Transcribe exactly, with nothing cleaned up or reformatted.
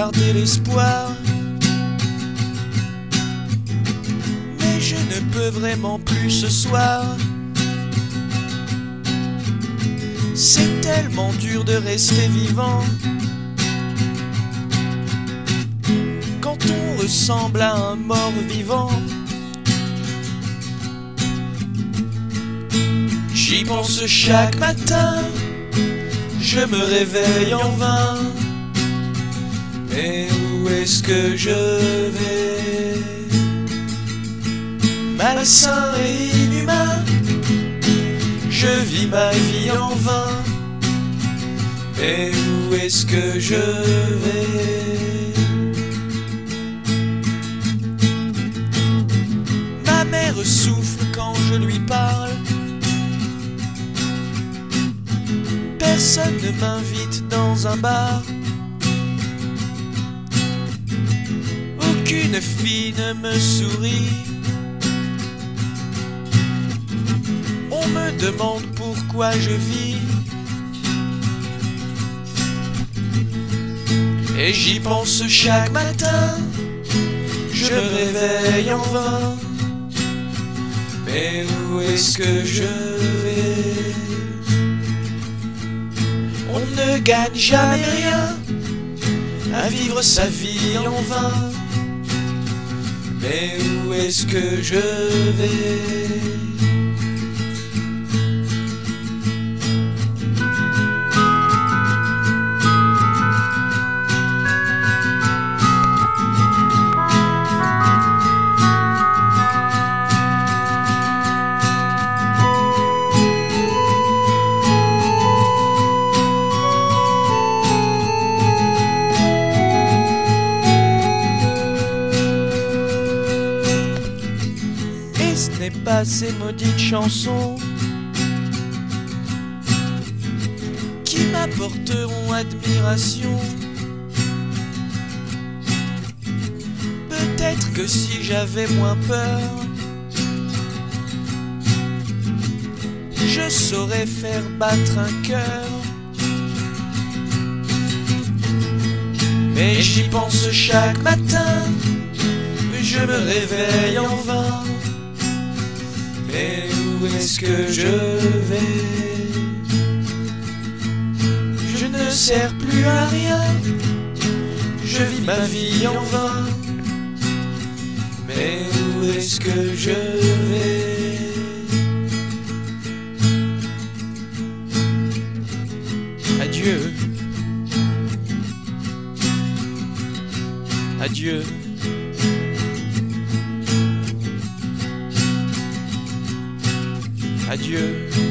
garder l'espoir. Mais je ne peux vraiment plus ce soir. C'est tellement dur de rester vivant quand on ressemble à un mort vivant. J'y pense chaque matin, je me réveille en vain. Mais où est-ce que je vais? Malsain et inhumain, je vis ma vie en vain. Mais où est-ce que je vais? Ma mère souffle quand je lui parle. Personne ne m'invite dans un bar. Aucune fille ne me sourit. On me demande pourquoi je vis. Et j'y pense chaque matin, je me réveille en vain. Mais où est-ce que je vais? On ne gagne jamais rien à vivre sa vie en vain. Mais où est-ce que je vais? Ce n'est pas ces maudites chansons qui m'apporteront admiration. Peut-être que si j'avais moins peur, je saurais faire battre un cœur. Mais j'y pense chaque matin, je me réveille en vain. Mais où est-ce que je vais? Je ne sers plus à rien, je vis ma vie en vain. Mais où est-ce que je vais? Adieu. Adieu. Adieu.